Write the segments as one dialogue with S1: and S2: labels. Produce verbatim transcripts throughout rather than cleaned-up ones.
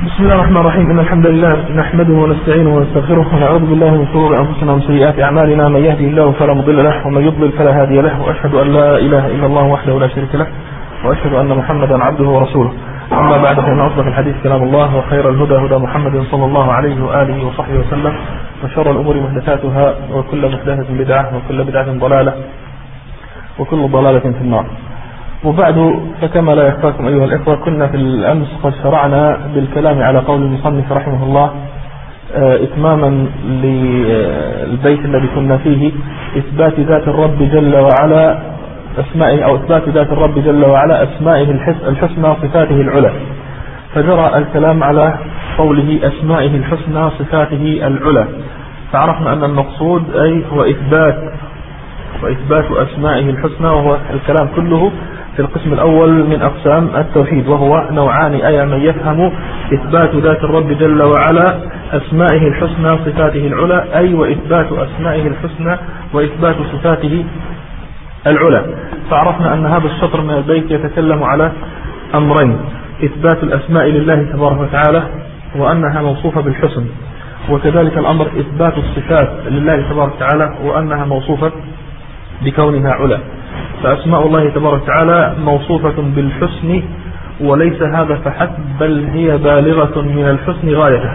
S1: بسم الله الرحمن الرحيم. إن الحمد لله نحمده ونستعينه ونستغفره ونعوذ بالله من شرور أنفسنا ومن سيئات أعمالنا. من يهدي الله فلا مضل له ومن يضلل فلا هادي له، وأشهد أن لا إله إلا الله وحده لا شريك له، وأشهد أن محمدا عبده ورسوله. أما بعد، فإن أصدق الحديث كلام الله، وخير الهدى هدى محمد صلى الله عليه وآله وصحبه وسلم، وشر الأمور محدثاتها، وكل محدثة بدعة، وكل بدعة ضلالة، وكل ضلالة في النار. وبعد، فكما لا يخفاكم أيها الإخوة، كنا في الأمس قد شرعنا بالكلام على قول المصنف رحمه الله إتماما للبيت الذي كنا فيه: إثبات ذات الرب جل وعلا أسمائه، أو إثبات ذات الرب جل وعلا أسمائه الحسنى صفاته العلى. فجرى الكلام على قوله أسمائه الحسنى صفاته العلى، فعرفنا أن المقصود أي هو إثبات وإثبات أسمائه الحسنى، وهو الكلام كله في القسم الأول من أقسام التوحيد، وهو نوعان: أي من يفهم إثبات ذات الرب جل وعلا أسمائه الحسنى صفاته العلى، أي وإثبات أسمائه الحسنى وإثبات صفاته العلى. فعرفنا أن هذا الشطر من البيت يتكلم على أمرين: إثبات الأسماء لله تبارك وتعالى وأنها موصوفة بالحسن، وكذلك الأمر إثبات الصفات لله تبارك وتعالى وأنها موصوفة بكونها علا. فأسماء الله تبارك وتعالى موصوفة بالحسن، وليس هذا فحسب، بل هي بالغة من الحسن غايته.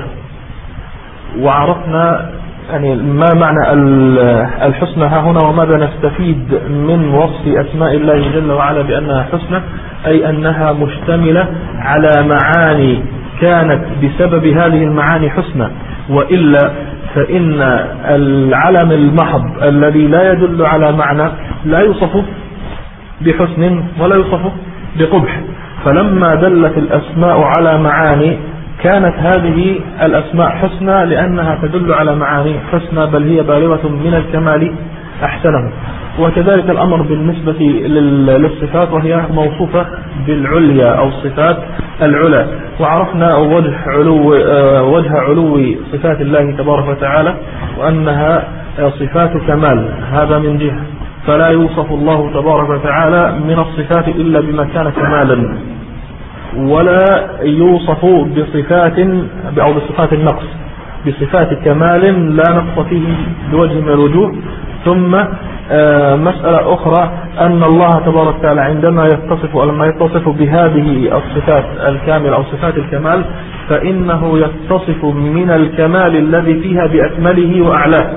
S1: وعرفنا يعني ما معنى الحسنى ها هنا، وماذا نستفيد من وصف أسماء الله جل وعلا بأنها حسنى، أي أنها مشتملة على معاني كانت بسبب هذه المعاني حسنى، وإلا فإن العلم المحض الذي لا يدل على معنى لا يوصف بحسن ولا يوصف بقبح. فلما دلت الأسماء على معاني كانت هذه الأسماء حسنى لأنها تدل على معاني حسنى، بل هي بالغة من الكمال أحسنه. وكذلك الأمر بالنسبة للصفات، وهي موصوفة بالعليا أو الصفات العلى. وعرفنا وجه علو وجه علو صفات الله تبارك وتعالى، وأنها صفات كمال، هذا من جهة. فلا يوصف الله تبارك وتعالى من الصفات إلا بما كان كمالا، ولا يوصف بصفات أو بصفات النقص، بصفات كمال لا نقص فيه بوجه من الوجوه. ثم مسألة أخرى: أن الله تبارك وتعالى عندما يتصف ولما يتصف بهذه الصفات الكاملة أو صفات الكمال، فإنه يتصف من الكمال الذي فيها بأكمله وأعلاه.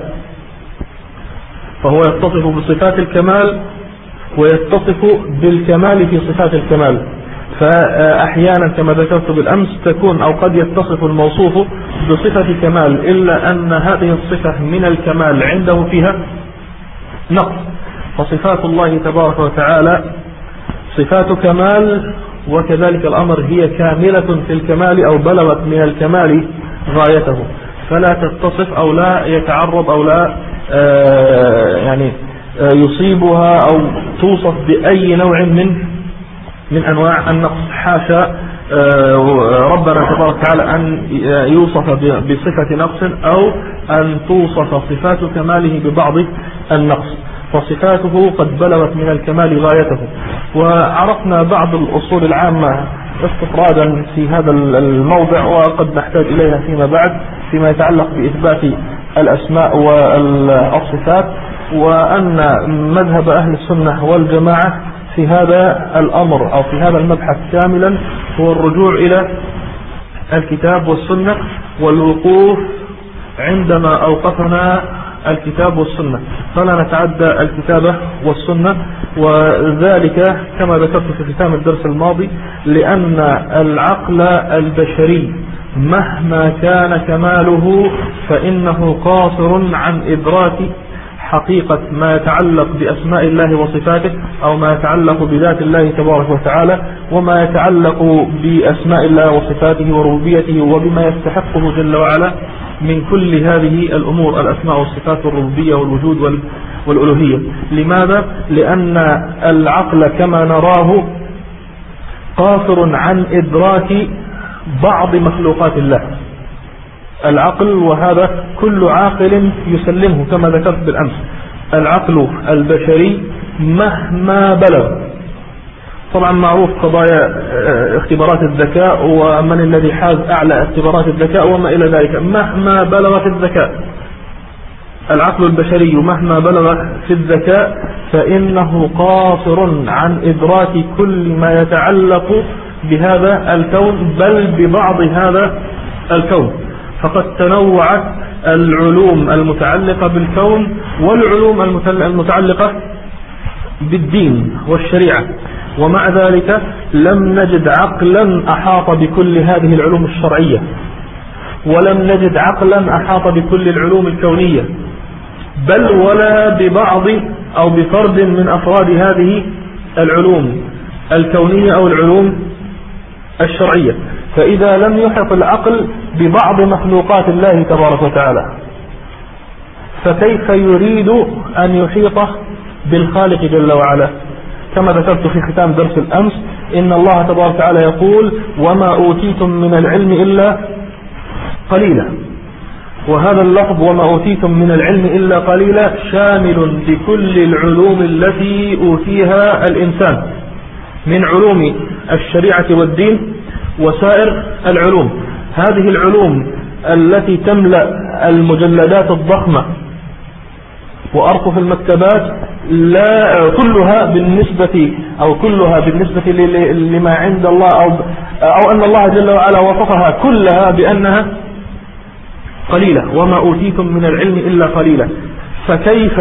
S1: فهو يتصف بصفات الكمال ويتصف بالكمال في صفات الكمال. فأحيانا كما ذكرت بالأمس تكون أو قد يتصف الموصوف بصفة كمال، إلا أن هذه الصفة من الكمال عنده فيها نقص. فصفات الله تبارك وتعالى صفات كمال، وكذلك الأمر هي كاملة في الكمال أو بلغت من الكمال غايته، فلا تتصف أو لا يتعرض أو لا آه يعني آه يصيبها أو توصف بأي نوع من من أنواع النقص. حاشا آه ربنا تبارك وتعالى أن يوصف بصفة نقص أو أن توصف صفات كماله ببعض النقص، فصفاته قد بلغت من الكمال غايته. وعرفنا بعض الأصول العامة استطرادا في هذا الموضع، وقد نحتاج إليها فيما بعد فيما يتعلق بإثبات الأسماء والصفات. وأن مذهب أهل السنة والجماعة في هذا الأمر أو في هذا المبحث كاملا هو الرجوع إلى الكتاب والسنة، والوقوف عندما أوقفنا الكتاب والسنة، فلا نتعدى الكتاب والسنة. وذلك كما ذكرت في ختام الدرس الماضي، لأن العقل البشري مهما كان كماله فإنه قاصر عن إدراك حقيقة ما يتعلق بأسماء الله وصفاته، أو ما يتعلق بذات الله تبارك وتعالى، وما يتعلق بأسماء الله وصفاته وربوبيته، وبما يستحقه جل وعلا من كل هذه الأمور: الأسماء والصفات والربوبية والوجود والألوهية. لماذا؟ لأن العقل كما نراه قاصر عن إدراك بعض مخلوقات الله. العقل، وهذا كل عاقل يسلمه كما ذكرت بالأمس، العقل البشري مهما بلغ طبعا معروف قضايا اختبارات الذكاء ومن الذي حاز أعلى اختبارات الذكاء وما إلى ذلك. مهما بلغ في الذكاء العقل البشري، مهما بلغ في الذكاء، فإنه قاصر عن إدراك كل ما يتعلق بهذا الكون، بل ببعض هذا الكون. فقد تنوعت العلوم المتعلقة بالكون والعلوم المتعلقة بالدين والشريعة، ومع ذلك لم نجد عقلا أحاط بكل هذه العلوم الشرعية، ولم نجد عقلا أحاط بكل العلوم الكونية، بل ولا ببعض أو بفرد من أفراد هذه العلوم الكونية أو العلوم الشرعية. فإذا لم يحط العقل ببعض مخلوقات الله تبارك وتعالى، فكيف يريد أن يحيط بالخالق جل وعلا؟ كما ذكرت في ختام درس الأمس، إن الله تبارك وتعالى يقول: وما أوتيتم من العلم إلا قليلا. وهذا اللفظ وما أوتيتم من العلم إلا قليلا شامل لكل العلوم التي أوتيها الإنسان من علوم الشريعة والدين وسائر العلوم. هذه العلوم التي تملأ المجلدات الضخمة وأرقف المكتبات، لا كلها بالنسبة أو كلها بالنسبة لما عند الله، أو, أو أن الله جل وعلا وصفها كلها بأنها قليلة. وما أوتيتم من العلم إلا قليلا. فكيف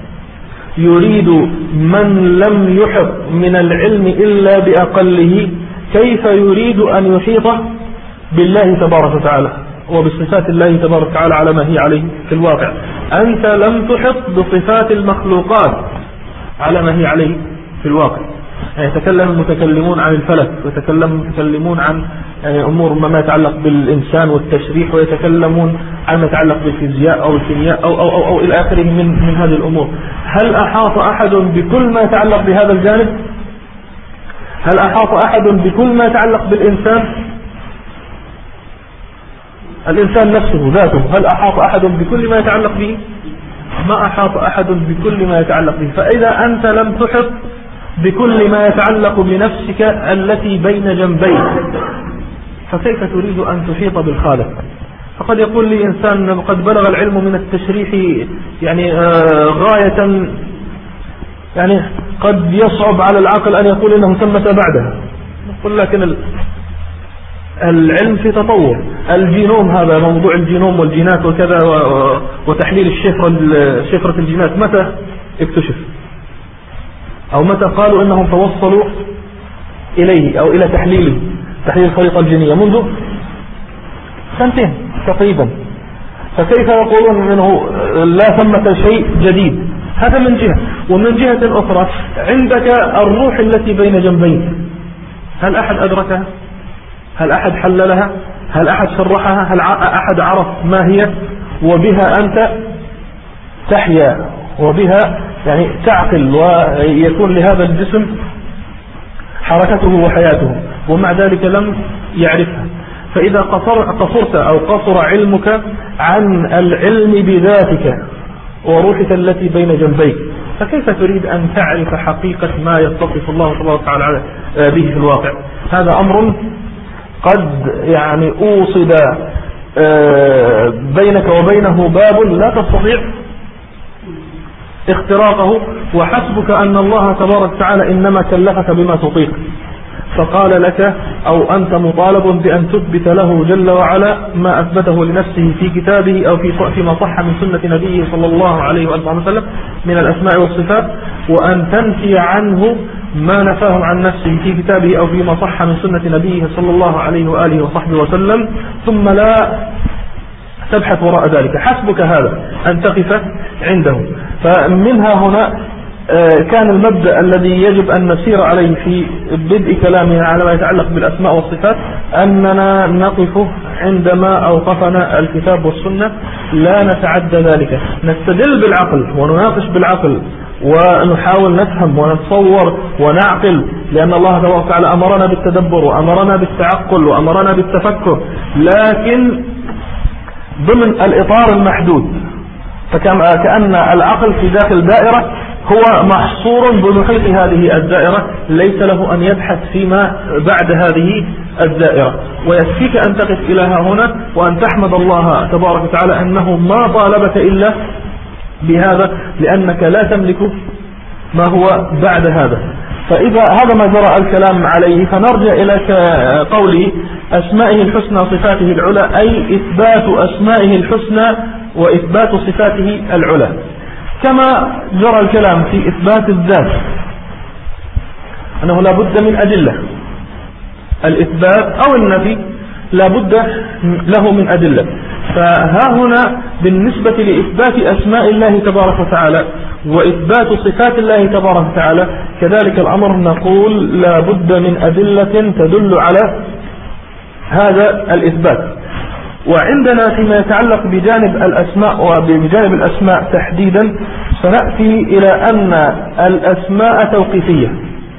S1: يريد من لم يحط من العلم إلا بأقله، كيف يريد أن يحيط بالله تبارك وتعالى وبصفات الله تبارك وتعالى على ما هي عليه في الواقع؟ أنت لم تحط بصفات المخلوقات على ما هي عليه في الواقع. يعني يتكلم المتكلمون عن الفلك، ويتكلم المتكلمون عن يعني أمور ما يتعلق بالإنسان والتشريح، ويتكلمون عن ما يتعلق بالفيزياء أو الكيمياء أو, أو, أو, أو إلى آخره من, من هذه الأمور. هل أحاط أحد بكل ما يتعلق بهذا الجانب؟ هل أحاط أحد بكل ما يتعلق بالإنسان؟ الإنسان نفسه ذاته، هل أحاط أحد بكل ما يتعلق به؟ ما أحاط أحد بكل ما يتعلق به. فإذا أنت لم تحط بكل ما يتعلق بنفسك التي بين جنبيك، فكيف تريد أن تحيط بالخالق؟ فقد يقول لي إنسان: قد بلغ العلم من التشريح يعني آه غاية، يعني قد يصعب على العقل أن يقول إنه ثمة بعدها. نقول لكن العلم في تطور. الجينوم، هذا موضوع الجينوم والجينات وكذا وتحليل الشفرة شفرة الجينات، متى اكتشف؟ أو متى قالوا إنهم توصلوا إليه أو إلى تحليله، تحليل الخريطة الجينية؟ منذ سنتين تقريبا. فكيف يقولون إنه لا ثمة شيء جديد؟ هذا من جهة. ومن جهة أخرى عندك الروح التي بين جنبيك، هل أحد أدركها؟ هل أحد حللها؟ هل أحد شرحها؟ هل أحد عرف ما هي؟ وبها أنت تحيا، وبها يعني تعقل، ويكون لهذا الجسم حركته وحياته، ومع ذلك لم يعرفها. فإذا قصر قصرت أو قصر علمك عن العلم بذاتك وروحك التي بين جنبيك، فكيف تريد أن تعرف حقيقة ما يتصف الله تبارك وتعالى به في الواقع؟ هذا أمر قد يعني أوصد بينك وبينه باب لا تستطيع اختراقه، وحسبك أن الله تبارك وتعالى إنما كلفك بما تطيق، فقال لك أو أنت مطالب بأن تثبت له جل وعلا ما أثبته لنفسه في كتابه أو في فيما صح من سنة نبيه صلى الله عليه وآله وسلم من الأسماء والصفات، وأن تنفي عنه ما نفاه عن نفسه في كتابه أو فيما صح من سنة نبيه صلى الله عليه وآله وصحبه وسلم، ثم لا تبحث وراء ذلك. حسبك هذا أن تقف عنده. فمنها هنا كان المبدأ الذي يجب أن نسير عليه في بدء كلامنا على ما يتعلق بالأسماء والصفات، أننا نقف عندما أوقفنا الكتاب والسنة، لا نتعدى ذلك. نستدل بالعقل ونناقش بالعقل ونحاول نفهم ونتصور ونعقل، لأن الله تبارك وتعالى أمرنا بالتدبر وأمرنا بالتعقل وأمرنا بالتفكر، لكن ضمن الإطار المحدود. فكأن العقل في داخل دائرة هو محصور بمحيط هذه الدائرة، ليس له أن يبحث فيما بعد هذه الدائرة. ويكفيك أن تقف إلى هنا وأن تحمد الله تبارك وتعالى أنه ما طالبك إلا بهذا، لأنك لا تملك ما هو بعد هذا. فإذا هذا ما جرى الكلام عليه، فنرجع إلى قوله أسمائه الحسنى صفاته العلى، أي إثبات أسمائه الحسنى وإثبات صفاته العلى. كما جرى الكلام في إثبات الذات أنه لا بد من أدلة، الإثبات أو النفي لا بد له من أدلة. فها هنا بالنسبة لإثبات أسماء الله تبارك وتعالى وإثبات صفات الله تبارك وتعالى كذلك الأمر، نقول لا بد من أدلة تدل على هذا الإثبات. وعندنا فيما يتعلق بجانب الأسماء وبجانب الأسماء تحديدا، سنأتي إلى أن الأسماء توقيفية.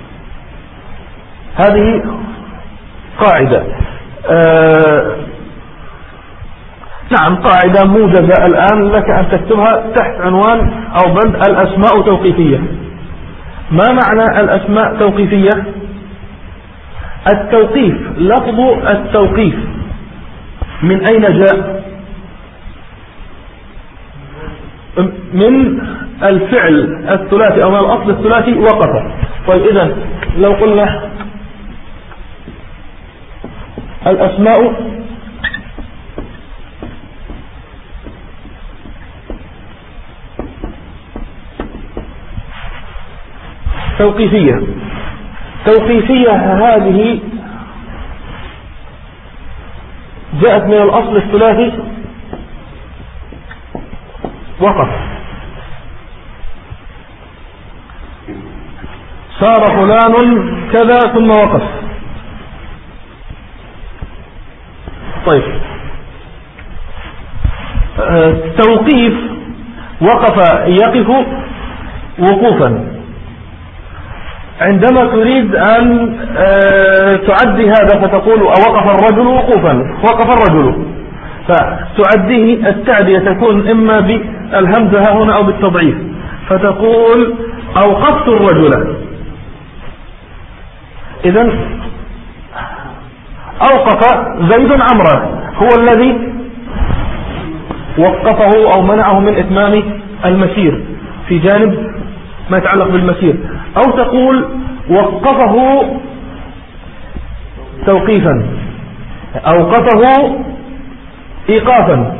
S1: هذه قاعدة آه نعم قاعدة موجزة الآن لك أن تكتبها تحت عنوان أو بند الأسماء توقيفية. ما معنى الأسماء توقيفية؟ التوقيف، لفظ التوقيف من أين جاء؟ من الفعل الثلاثي أو من الأصل الثلاثي وقف. طيب إذن لو قلنا الأسماء توقيفية، توقيفية هذه جاءت من الأصل الثلاثي وقف، صار فلان كذا ثم وقف. طيب توقيف وقف يقف وقوفا. عندما تريد أن تعدي هذا فتقول وقف الرجل وقوفا، وقف الرجل، فتعديه التعدية تكون إما بالهمزة هنا أو بالتضعيف، فتقول أوقفت الرجل. إذن أوقف زيد عمرا، هو الذي وقفه أو منعه من إتمام المسير في جانب ما يتعلق بالمسير. أو تقول وقفه توقيفا، أوقفه إيقافا،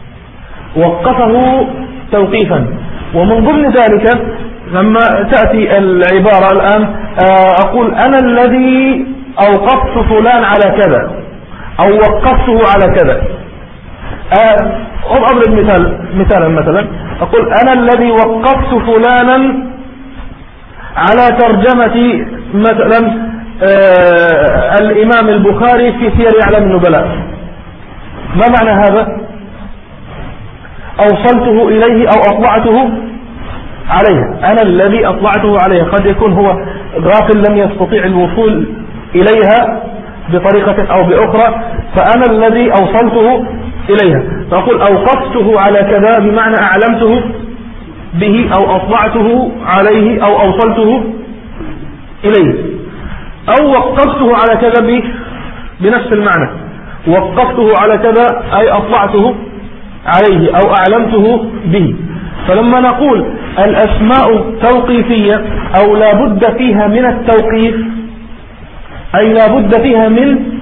S1: وقفه توقيفا. ومن ضمن ذلك لما تأتي العبارة الآن أقول أنا الذي أوقفت فلان على كذا أو وقفته على كذا. أضرب مثال مثالا مثلا أقول أنا الذي وقفت فلانا على ترجمة مثلا آه الإمام البخاري في سير أعلام النبلاء. ما معنى هذا؟ أوصلته إليه أو أطلعته عليه، أنا الذي أطلعته عليه. قد يكون هو غافل لم يستطيع الوصول إليها بطريقة أو بأخرى، فأنا الذي أوصلته إليها. فأقول أوقفته على كذا بمعنى أعلمته به أو أطلعته عليه أو أوصلته إليه. أو وقفته على كذا بنفس المعنى، وقفته على كذا أي أطلعته عليه أو أعلمته به. فلما نقول الأسماء توقيفية أو لا بد فيها من التوقيف، أي لا بد فيها من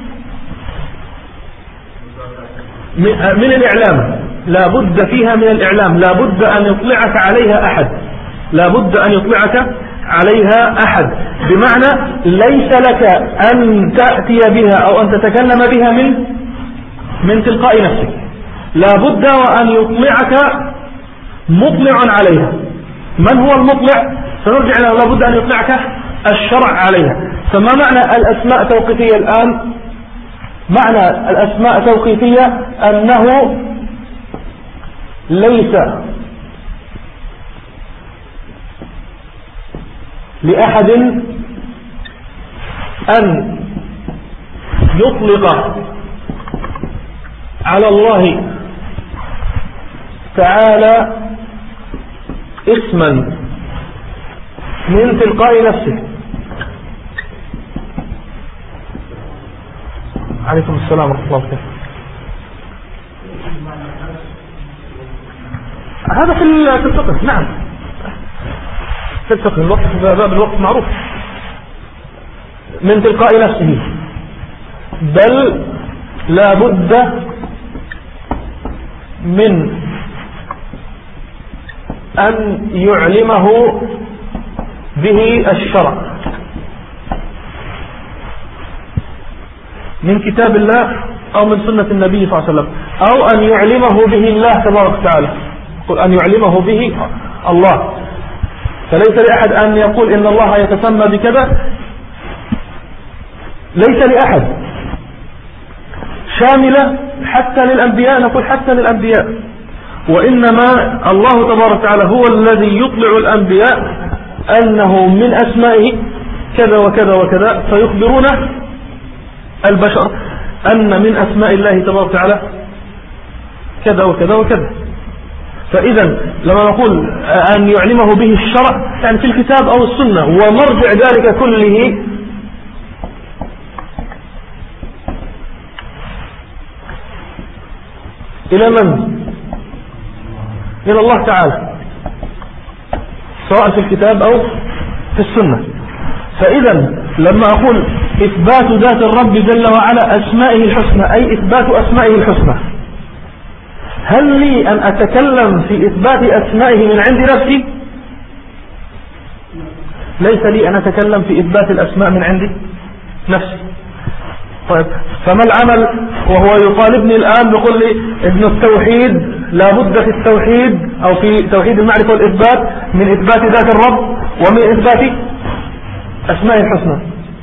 S1: من الإعلام، لا بد فيها من الإعلام، لا بد أن يطلعك عليها أحد، لا بد أن يطلعك عليها أحد، بمعنى ليس لك أن تأتي بها أو أن تتكلم بها من من تلقاء نفسك، لا بد وأن يطلعك مطلع عليها. من هو المطلع؟ سنرجع إلى لا بد أن يطلعك الشرع عليها. فما معنى الأسماء توقيفية الآن؟ معنى الأسماء توقيفية أنه ليس لأحد أن يطلق على الله تعالى اسما من تلقاء نفسه. عليكم السلام ورحمة الله وبركاته. هذا في الفقه. نعم في الفقه الوقت باب الوقت معروف من تلقاء نفسه، بل لا بد من أن يعلمه به الشرع من كتاب الله أو من سنة النبي صلى الله عليه وسلم، أو أن يعلمه به الله تبارك وتعالى، يقول أن يعلمه به الله. فليس لأحد أن يقول إن الله يتسمى بكذا، ليس لأحد، شاملة حتى للأنبياء، نقول حتى للأنبياء. وإنما الله تبارك وتعالى هو الذي يطلع الأنبياء أنه من أسمائه كذا وكذا وكذا، فيخبرون البشر أن من أسماء الله تبارك وتعالى كذا وكذا وكذا. فإذا لما نقول أن يعلمه به الشرع يعني في الكتاب أو السنة، ومرجع ذلك كله إلى من؟ إلى الله تعالى، سواء في الكتاب أو في السنة. فإذا لما أقول إثبات ذات الرب جل وعلا أسمائه الحسنى، أي إثبات أسمائه الحسنى، هل لي أن أتكلم في إثبات أسمائه من عند نفسي؟ ليس لي أن أتكلم في إثبات الأسماء من عند نفسي. طيب فما العمل وهو يطالبني الآن بيقول لي ابن التوحيد لا بد في التوحيد أو في توحيد المعرفة والإثبات من إثبات ذات الرب ومن إثبات أسماء الحسنى؟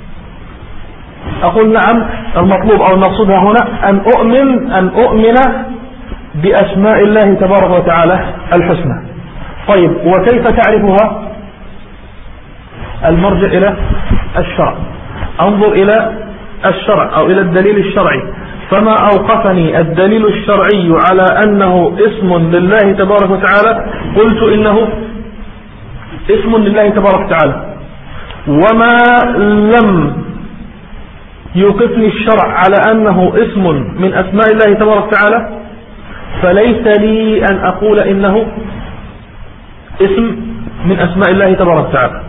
S1: أقول نعم، المطلوب أو المقصود هنا أن أؤمن أن أؤمن بأسماء الله تبارك وتعالى الحسنى. طيب وكيف تعرفها؟ المرجع إلى الشرع، أنظر إلى الشرع أو إلى الدليل الشرعي. فما أوقفني الدليل الشرعي على أنه اسم لله تبارك وتعالى قلت إنه اسم لله تبارك وتعالى، وما لم يوقفني الشرع على أنه اسم من أسماء الله تبارك وتعالى فليس لي أن أقول إنه اسم من أسماء الله تبارك وتعالى.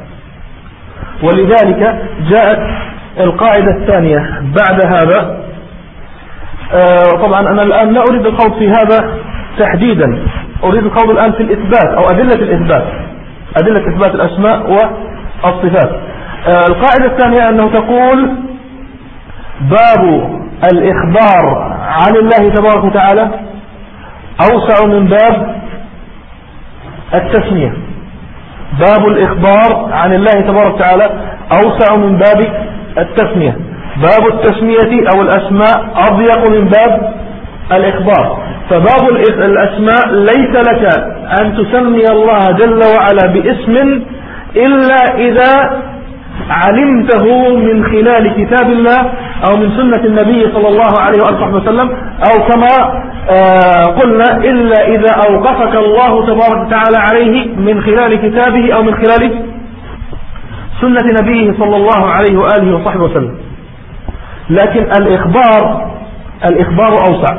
S1: ولذلك جاءت القاعدة الثانية بعد هذا. آه طبعا أنا الآن لا أريد الخوض في هذا تحديدا، أريد الخوض الآن في الإثبات أو أدلة الإثبات، أدلة إثبات الأسماء والصفات. آه القاعدة الثانية أنه تقول باب الإخبار عن الله تبارك وتعالى أوسع من باب التسمية. باب الإخبار عن الله تبارك وتعالى أوسع من باب التسمية. باب التسمية أو الأسماء أضيق من باب الإخبار. فباب الأسماء ليس لك أن تسمي الله جل وعلا باسم إلا إذا علمته من خلال كتاب الله أو من سنة النبي صلى الله عليه وآله وسلم، أو كما آه قلنا إلا إذا أوقفك الله تبارك وتعالى عليه من خلال كتابه أو من خلال سنة نبيه صلى الله عليه وآله وصحبه وسلم. لكن الإخبار الإخبار أوسع،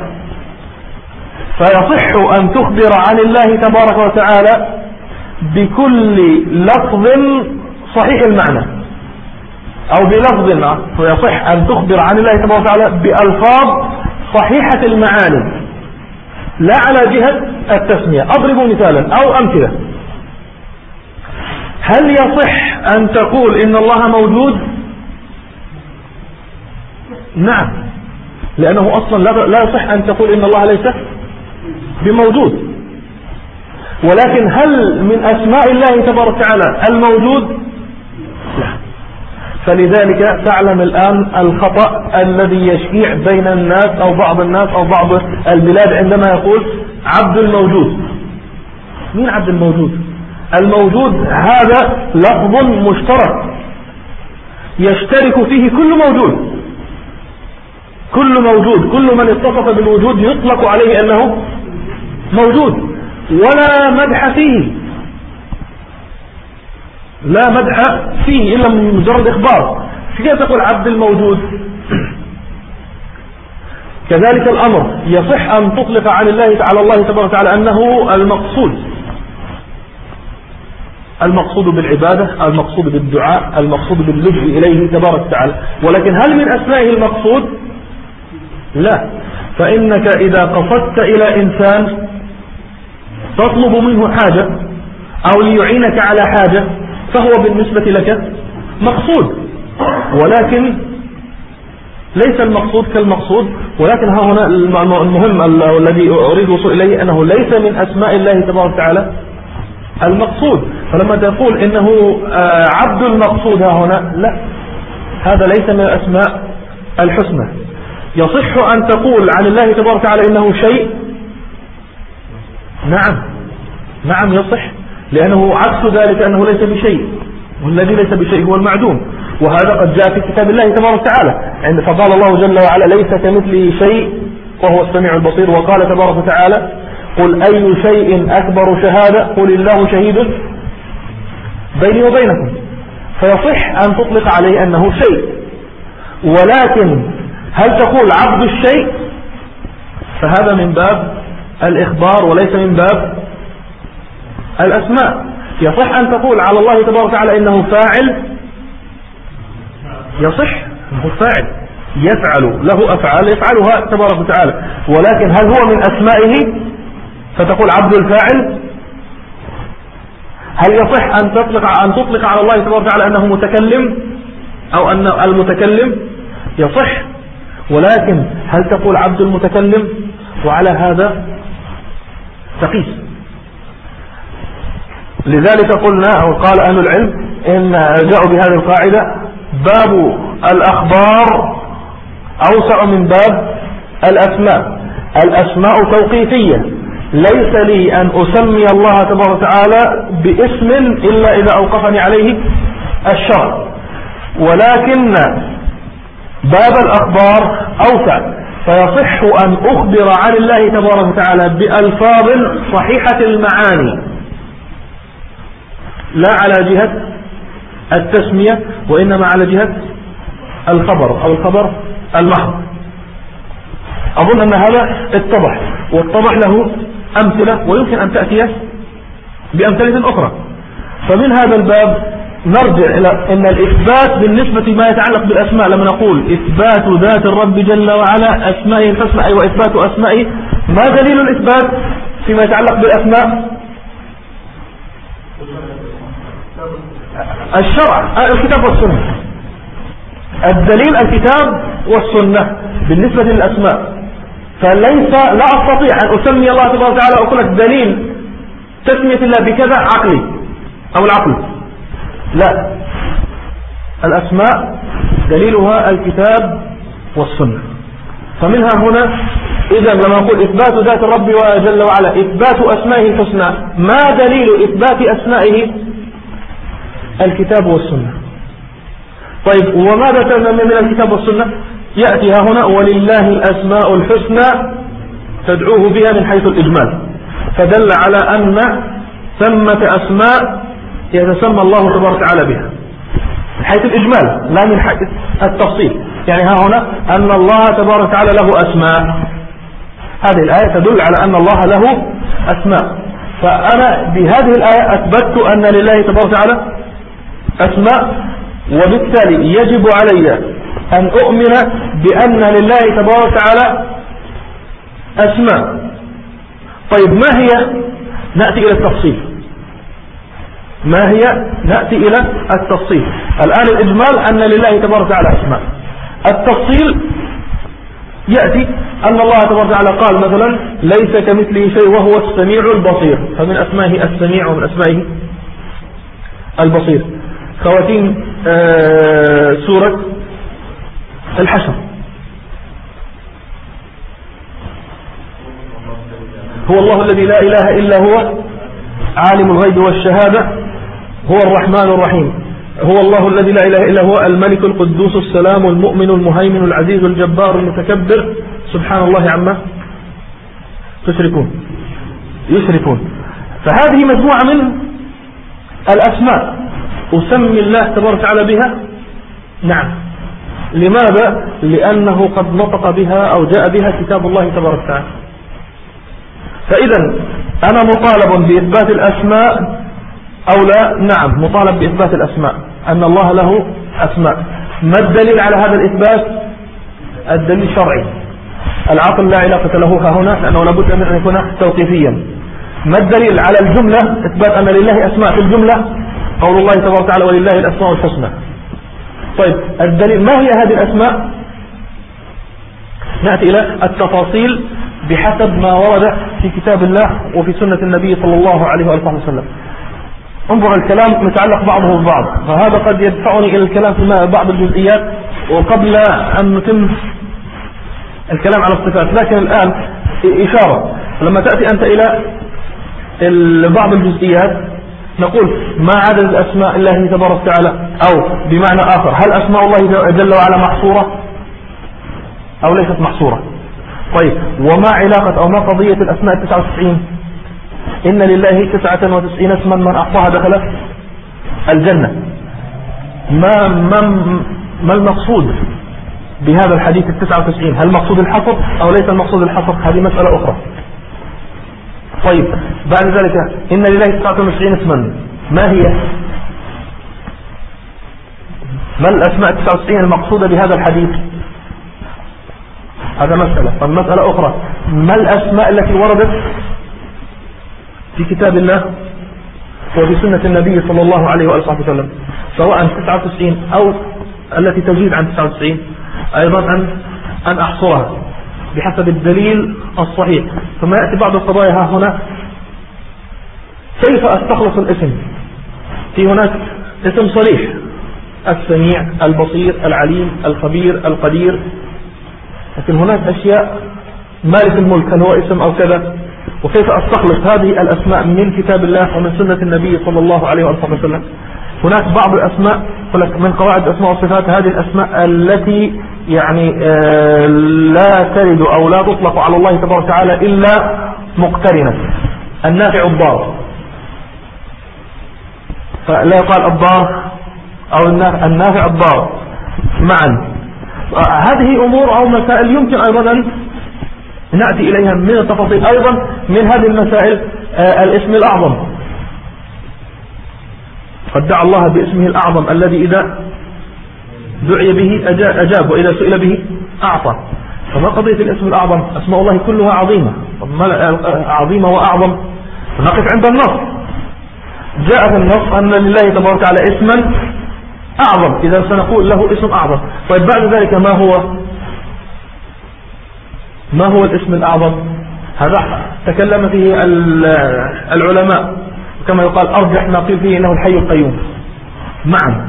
S1: فيصح أن تخبر عن الله تبارك وتعالى بكل لفظ صحيح المعنى أو بلفظ، فيصح أن تخبر عن الله تبارك وتعالى بألفاظ صحيحة المعاني لا على جهة التسمية. أضرب مثالا أو أمثلة. هل يصح أن تقول إن الله موجود؟ نعم، لأنه أصلا لا يصح أن تقول إن الله ليس بموجود. ولكن هل من أسماء الله تبارك وتعالى الموجود؟ لا. فلذلك تعلم الآن الخطأ الذي يشيع بين الناس أو بعض الناس أو بعض البلاد عندما يقول عبد الموجود. مين عبد الموجود؟ الموجود هذا لفظ مشترك يشترك فيه كل موجود، كل موجود، كل من اتصف بالوجود يطلق عليه أنه موجود، ولا مدح فيه. لا مدح فيه إلا مجرد إخبار. كيف تقول عبد الموجود؟ كذلك الأمر يصح أن تطلق عن الله على الله تبارك وتعالى أنه المقصود، المقصود بالعبادة، المقصود بالدعاء، المقصود باللجوء إليه تبارك وتعالى. ولكن هل من أسمائه المقصود؟ لا. فإنك إذا قصدت إلى إنسان تطلب منه حاجة أو ليعينك على حاجة فهو بالنسبة لك مقصود، ولكن ليس المقصود كالمقصود. ولكن ها هنا المهم الذي أريد الوصول إليه أنه ليس من أسماء الله تبارك وتعالى المقصود. فلما تقول إنه عبد المقصود ها هنا، لا، هذا ليس من الأسماء الحسنى. يصح أن تقول عن الله تبارك وتعالى إنه شيء، نعم نعم يصح، لأنه عكس ذلك أنه ليس بشيء، والذي ليس بشيء هو المعدوم. وهذا قد جاء في كتاب الله تبارك وتعالى عند فقال الله جل وعلا ليس كمثله شيء وهو السميع البصير. وقال تبارك وتعالى قل أي شيء أكبر شهادة قل الله شهيد بيني وبينكم. فيصح أن تطلق عليه أنه شيء، ولكن هل تقول عبد الشيء؟ فهذا من باب الإخبار وليس من باب الأسماء. يصح أن تقول على الله تبارك وتعالى إنه فاعل، يصح أنه فاعل يفعل له أفعال يفعلها تبارك وتعالى، ولكن هل هو من أسمائه فتقول عبد الفاعل؟ هل يصح أن تطلق أن تطلق على الله تبارك وتعالى أنه متكلم أو أن المتكلم؟ يصح، ولكن هل تقول عبد المتكلم؟ وعلى هذا تقيس. لذلك قلنا أو قال أهل العلم إن جاءوا بهذه القاعدة باب الأخبار أوسع من باب الأسماء. الأسماء توقيفية، ليس لي أن أسمي الله تبارك وتعالى باسم إلا إذا أوقفني عليه الشرع، ولكن باب الأخبار أوسع، فيصح أن أخبر عن الله تبارك وتعالى بألفاظ صحيحة المعاني لا على جهة التسمية وإنما على جهة الخبر أو الخبر المحض. أظن أن هذا اتضح واتضح له أمثلة، ويمكن أن تأتي بأمثلة أخرى. فمن هذا الباب نرجع إلى أن الإثبات بالنسبة ما يتعلق بالأسماء، لما نقول إثبات ذات الرب جل وعلا أسمائه الحسنى أي وإثبات أسمائه، ما دليل الإثبات فيما يتعلق بالأسماء؟ الشرع، الكتاب والسنة. الدليل الكتاب والسنة بالنسبة للأسماء. فليس لا أستطيع أن أسمي الله تبارك وتعالى وأقول لك دليل تسمية الله بكذا عقلي أو العقل، لا، الأسماء دليلها الكتاب والسنة. فمنها هنا إذا لما نقول إثبات ذات الرب جل وعلا إثبات أسمائه الحسنى، ما دليل إثبات أسمائه؟ الكتاب والسنة. طيب وماذا تلزم من الكتاب والسنة؟ يأتي ها هنا ولله الأسماء الحسنى تدعوه بها من حيث الإجمال، فدل على أن ثمة أسماء يتسمى الله تبارك وتعالى بها من حيث الإجمال لا من حيث التفصيل. يعني ها هنا أن الله تبارك وتعالى له أسماء، هذه الآية تدل على أن الله له أسماء. فأنا بهذه الآية أثبتت أن لله تبارك وتعالى أسماء، وبالتالي يجب علي أن أؤمن بأن لله تبارك وتعالى أسماء. طيب ما هي؟ نأتي إلى التفصيل. ما هي؟ نأتي إلى التفصيل. الآن الإجمال أن لله تبارك وتعالى أسماء. التفصيل يأتي أن الله تبارك وتعالى قال مثلا ليس كمثله شيء وهو السميع البصير، فمن أسمائه السميع ومن أسمائه البصير. خواتيم آه سورة الحشر، هو الله الذي لا إله إلا هو عالم الغيب والشهادة هو الرحمن الرحيم، هو الله الذي لا إله إلا هو الملك القدوس السلام المؤمن المهيمن العزيز الجبار المتكبر سبحان الله عما تشركون يشركون. فهذه مجموعة من الأسماء. أسمي الله تبارك وتعالى بها؟ نعم. لماذا؟ لأنه قد نطق بها أو جاء بها كتاب الله تبارك وتعالى. فإذا أنا مطالب بإثبات الأسماء أو لا؟ نعم مطالب بإثبات الأسماء، أن الله له أسماء. ما الدليل على هذا الإثبات؟ الدليل شرعي. العقل لا علاقة له هنا، لأنه لابد من أن يكون توقيفيا. ما الدليل على الجملة؟ إثبات أن لله أسماء في الجملة، قول الله تبارك وتعالى ولله الأسماء الحسنى. طيب الدليل ما هي هذه الأسماء؟ نأتي إلى التفاصيل بحسب ما ورد في كتاب الله وفي سنة النبي صلى الله عليه وآله وسلم. انظر الكلام متعلق بعضه ببعض، فهذا قد يدفعني إلى الكلام في بعض الجزئيات وقبل أن نتم الكلام على الصفات. لكن الآن إشارة، لما تأتي أنت إلى بعض الجزئيات نقول ما عدد أسماء الله تبارك وتعالى، أو بمعنى آخر هل أسماء الله جل وعلا محصورة أو ليست محصورة؟ طيب وما علاقة أو ما قضية الأسماء التسعة وتسعين؟ إن لله تسعة وتسعين اسما من أحصاها دخل الجنة. ما, ما, ما المقصود بهذا الحديث التسعة وتسعين؟ هل مقصود الحصر أو ليس المقصود الحصر؟ هذه مسألة أخرى. طيب بعد ذلك إن لله تسعة وتسعين اسما، ما هي؟ ما الأسماء التسعة وتسعين المقصودة بهذا الحديث؟ هذا مسألة. طب مسألة أخرى، ما الأسماء التي وردت في كتاب الله وفي سنة النبي صلى الله عليه وآله وسلم، سواء تسعة وتسعين أو التي تزيد عن تسعة وتسعين، أيضا أن أن أحصرها بحسب الدليل الصحيح. ثم يأتي بعض القضايا ها هنا، كيف أستخلص الاسم؟ في هناك اسم صريح، السميع البصير العليم الخبير القدير، لكن هناك أشياء مالك الملك هل هو اسم أو كذا. وكيف أستخلص هذه الأسماء من كتاب الله ومن سنة النبي صلى الله عليه وسلم؟ هناك بعض الأسماء من قواعد الأسماء والصفات، هذه الأسماء التي يعني لا ترد أو لا تطلق على الله تبارك وتعالى إلا مقترنة. النافع الضار، فلا يقال الضار أو النافع الضار معا. هذه أمور أو مسائل يمكن أيضا أن نأتي إليها من التفاصيل. أيضا من هذه المسائل الاسم الأعظم، قد دعا الله باسمه الأعظم الذي إذا دعي به أجاب وإذا سئل به أعطى. فما قضية الاسم الأعظم؟ أسماء الله كلها عظيمة، عظيمة وأعظم. فنقف عند النص، جاء في النص أن لله تبارك وتعالى اسما أعظم، إذا سنقول له اسم أعظم. طيب بعد ذلك ما هو ما هو الاسم الأعظم؟ هذا تكلم فيه العلماء، كما يقال أرجح ما قيل فيه إنه الحي القيوم معا.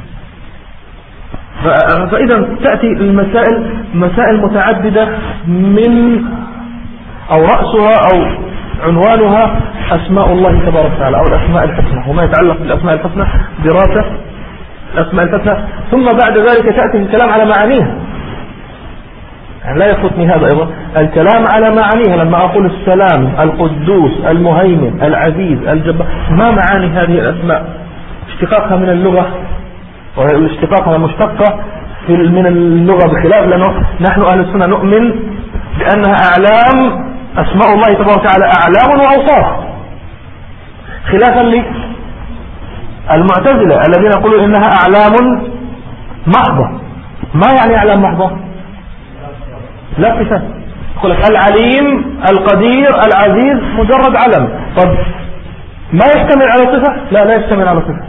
S1: فإذا تأتي المسائل مسائل متعددة، من أو رأسها أو عنوانها أسماء الله تبارك وتعالى أو الأسماء الحسنى، وما يتعلق بالأسماء الحسنى دراسة الأسماء الحسنى. ثم بعد ذلك تأتي الكلام على معانيها، يعني لا يفوتني هذا أيضا الكلام على معانيها. لما أقول السلام القدوس المهيمن العزيز الجبار، ما معاني هذه الأسماء؟ اشتقاقها من اللغة، والاشتقاقها مشتقة من اللغة بخلاف، لأنه نحن أهل السنة نؤمن بأنها أعلام، أسماء الله تبارك وتعالى أعلام وأوصاف، خلافا للمعتزلة الذين يقولون إنها أعلام محضة. ما يعني أعلام محضة؟ لا صفات. يقول لك العليم القدير العزيز مجرد علم. طب ما يشتمل على صفة؟ لا لا يشتمل على صفة،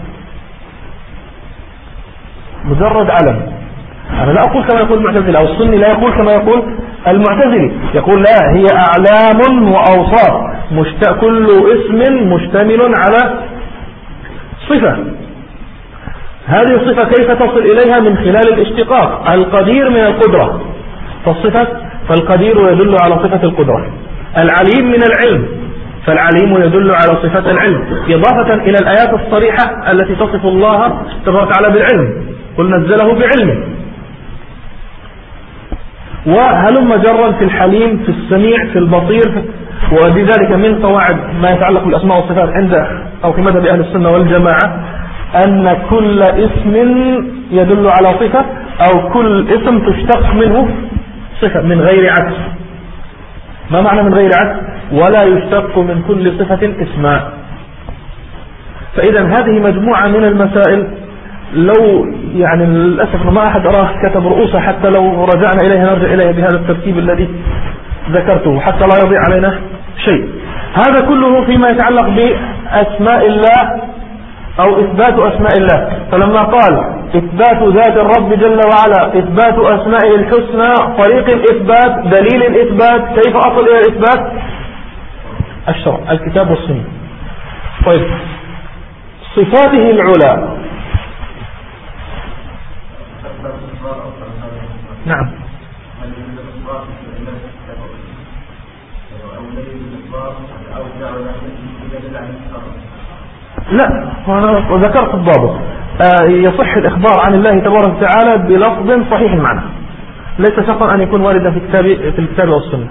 S1: مجرد علم. أنا لا أقول كما يقول المعتزلي، أو السني لا يقول كما يقول المعتزلي، يقول لا، هي أعلام وأوصاف، مشت... كل اسم مشتمل على صفة. هذه الصفة كيف تصل إليها؟ من خلال الاشتقاق. القدير من القدرة، فالصفة فالقدير يدل على صفة القدرة. العليم من العلم، فالعليم يدل على صفة العلم، إضافة إلى الآيات الصريحة التي تصف الله تبارك وتعالى بالعلم، قل نزله بعلمه. وهلم جرا في الحليم، في السميع، في البصير. وبذلك من قواعد ما يتعلق بالأسماء والصفات عند أو في مذهب أهل السنة والجماعة أن كل اسم يدل على صفة أو كل اسم تشتق منه صفة من غير عكس. ما معنى من غير عكس؟ ولا يشتق من كل صفة اسماء. فإذا هذه مجموعة من المسائل لو يعني للأسف ما أحد أراه كتب رؤوسها، حتى لو رجعنا إليها نرجع إليها بهذا الترتيب الذي ذكرته حتى لا يضيع علينا شيء. هذا كله فيما يتعلق بأسماء الله أو إثبات أسماء الله. فلما قال إثبات ذات الرب جل وعلا، إثبات أسمائه الحسنى، طريق الإثبات، دليل الإثبات، كيف أصل إلى الإثبات؟ الشرع، الكتاب والسنة. طيب، صفاته العلى. نعم. لا، أنا ذكرت الضابط. آه يصح الإخبار عن الله تبارك وتعالى بلفظ صحيح المعنى، ليس شرطا أن يكون واردا في الكتاب في الكتاب والسنة.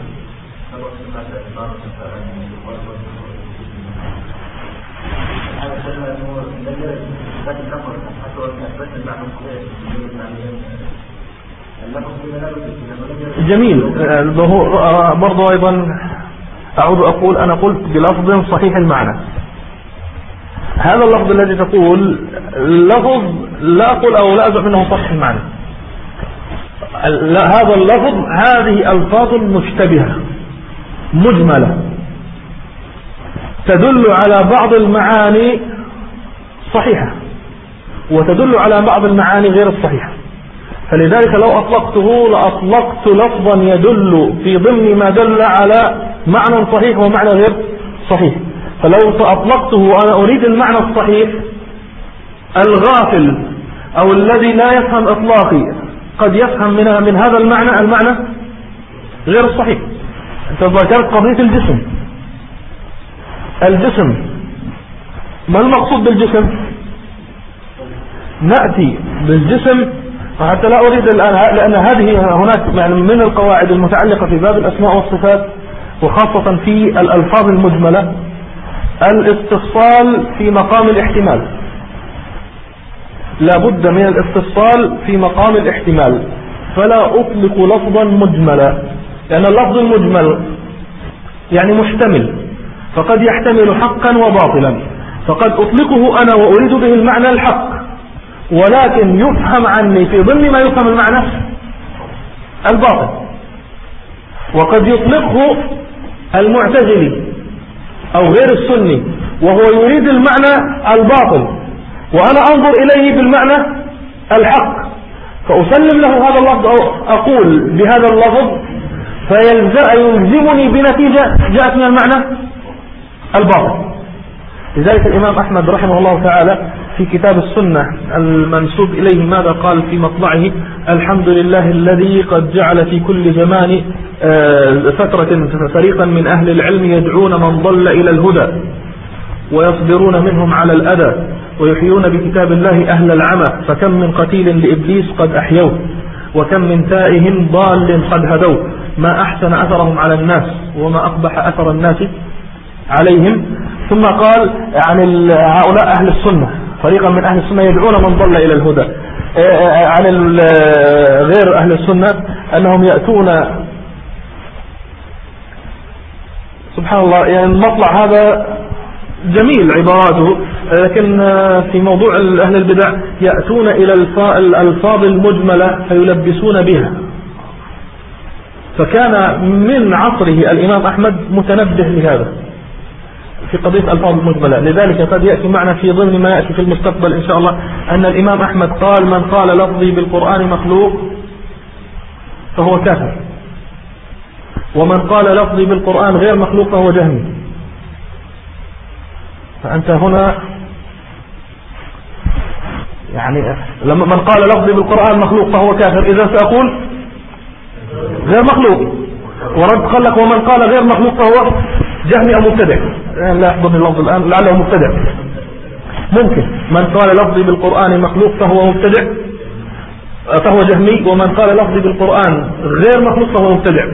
S1: جميل. برضو أيضا أعود أقول أنا قلت بلفظ صحيح المعنى. هذا اللفظ الذي تقول لفظ لا أقول أو لا أزعم أنه صحيح المعنى. هذا اللفظ هذه ألفاظ مشتبهة مجملة تدل على بعض المعاني صحيحة وتدل على بعض المعاني غير الصحيحة. فلذلك لو أطلقته لأطلقت لفظا يدل في ضمن ما دل على معنى صحيح ومعنى غير صحيح. فلو أطلقته وأنا أريد المعنى الصحيح، الغافل أو الذي لا يفهم إطلاقي قد يفهم من, من هذا المعنى المعنى غير الصحيح. أنت ذكرت قضية الجسم. الجسم ما المقصود بالجسم؟ نأتي بالجسم حتى لا أريد الآن، لأن هذه هناك يعني من القواعد المتعلقة في باب الأسماء والصفات وخاصة في الألفاظ المجملة الاستفصال في مقام الاحتمال. لا بد من الاستفصال في مقام الاحتمال. فلا أطلق لفظا مجملا، لأن اللفظ المجمل يعني محتمل، فقد يحتمل حقا وباطلا، فقد أطلقه أنا وأريد به المعنى الحق، ولكن يفهم عني في ضمن ما يفهم المعنى الباطل. وقد يطلقه المعتزلي أو غير السني وهو يريد المعنى الباطل وأنا أنظر إليه بالمعنى الحق، فأسلم له هذا اللفظ أو أقول بهذا اللفظ فيلزمني بنتيجة جاءت من المعنى الباطل. لذلك الإمام أحمد رحمه الله تعالى في كتاب السنة المنسوب إليه ماذا قال في مطلعه؟ الحمد لله الذي قد جعل في كل زمان فترة فريقا من أهل العلم يدعون من ضل إلى الهدى ويصبرون منهم على الأذى ويحيون بكتاب الله أهل العمى، فكم من قتيل لإبليس قد أحيوه وكم من تائه ضال قد هدوه، ما أحسن أثرهم على الناس وما أقبح أثر الناس عليهم. ثم قال عن هؤلاء أهل السنة فريقا من أهل السنة يدعون من ضل إلى الهدى. عن غير أهل السنة أنهم يأتون، سبحان الله، يعني المطلع هذا جميل عباراته، لكن في موضوع أهل البدع يأتون إلى الألفاظ المجملة فيلبسون بها. فكان من عصره الإمام أحمد متنبه لهذا في قضية الفاظ المجملة. لذلك قد يأتي معنا في ضمن ما يأتي في المستقبل إن شاء الله أن الإمام أحمد قال من قال لفظي بالقرآن مخلوق فهو كافر، ومن قال لفظي بالقرآن غير مخلوق فهو جهمي. فأنت هنا يعني لما من قال لفظي بالقرآن مخلوق فهو كافر، إذا سأقول غير مخلوق، ورد قال لك ومن قال غير مخلوق فهو جهمي أو مبتدع. لا يحضرني اللفظ الآن لعله مبتدع. ممكن من قال لفظي بالقرآن مخلوق فهو مبتدع فهو جهمي، ومن قال لفظي بالقرآن غير مخلوق فهو مبتدع.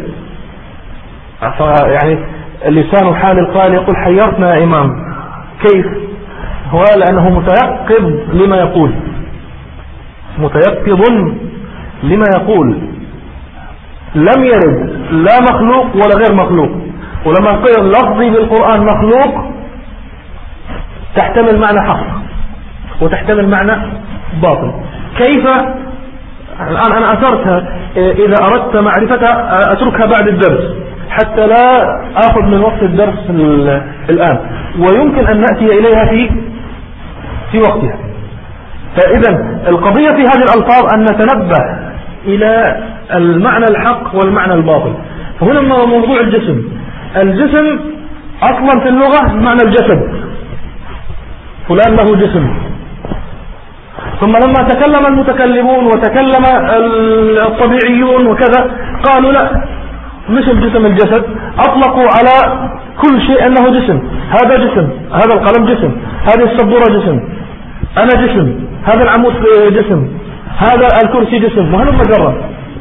S1: يعني لسان حال القائل يقول حيرتنا يا إمام كيف؟ هو لأنه متيقظ لما يقول، متيقظ لما يقول، لم يرد لا مخلوق ولا غير مخلوق. ولما قيل لفظي بالقرآن مخلوق تحتمل معنى حق وتحتمل معنى باطل. كيف؟ الآن أنا أثرتها، إذا أردت معرفتها أتركها بعد الدرس حتى لا أخذ من وقت الدرس الآن، ويمكن أن نأتي إليها في في وقتها. فإذا القضية في هذه الألفاظ أن نتنبه إلى المعنى الحق والمعنى الباطل. فهنا موضوع الجسم، الجسم أصلا في اللغة معنى الجسد، فلان له جسم. ثم لما تكلم المتكلمون وتكلم الطبيعيون وكذا قالوا لا، مش الجسم الجسد، أطلقوا على كل شيء أنه جسم. هذا جسم، هذا القلم جسم، هذه السبورة جسم، أنا جسم، هذا العمود جسم، هذا الكرسي جسم، وهذا مجرد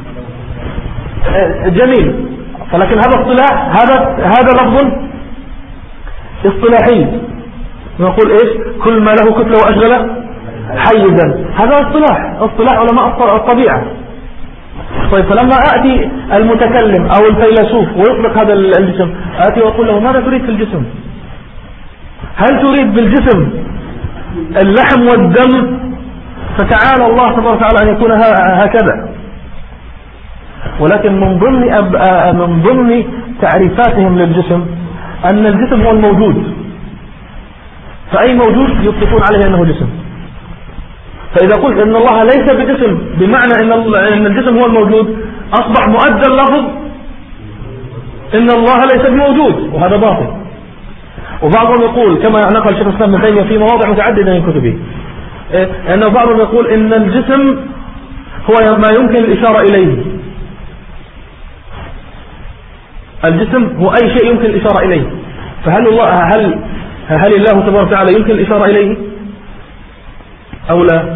S1: جميل. ولكن هذا اصطلاح، هذا هذا لفظ اصطلاحي، نقول ايش؟ كل ما له كتلة وأشغله حيزا، هذا اصطلاح اصطلاح علماء الطبيعة. طيب، فلما أتي المتكلم أو الفيلسوف ويطلق هذا الجسم، آتي وأقول له ماذا تريد في الجسم؟ هل تريد بالجسم اللحم والدم؟ فتعالى الله تبارك وتعالى أن يكون هكذا. ولكن من ضمن من ضمن تعريفاتهم للجسم أن الجسم هو الموجود، فأي موجود يطلقون عليه أنه جسم. فإذا قلت أن الله ليس بجسم بمعنى أن الجسم هو الموجود، أصبح مؤدى اللفظ أن الله ليس بموجود، وهذا باطل. وبعضهم يقول كما نقل شيخ الإسلام ابن تيمية في مواضع متعددة من كتبه، أنه بعضهم يقول أن الجسم هو ما يمكن الإشارة إليه، الجسم هو أي شيء يمكن الإشارة إليه. فهل الله هل هل الله تبارك وتعالى يمكن الإشارة إليه أو لا؟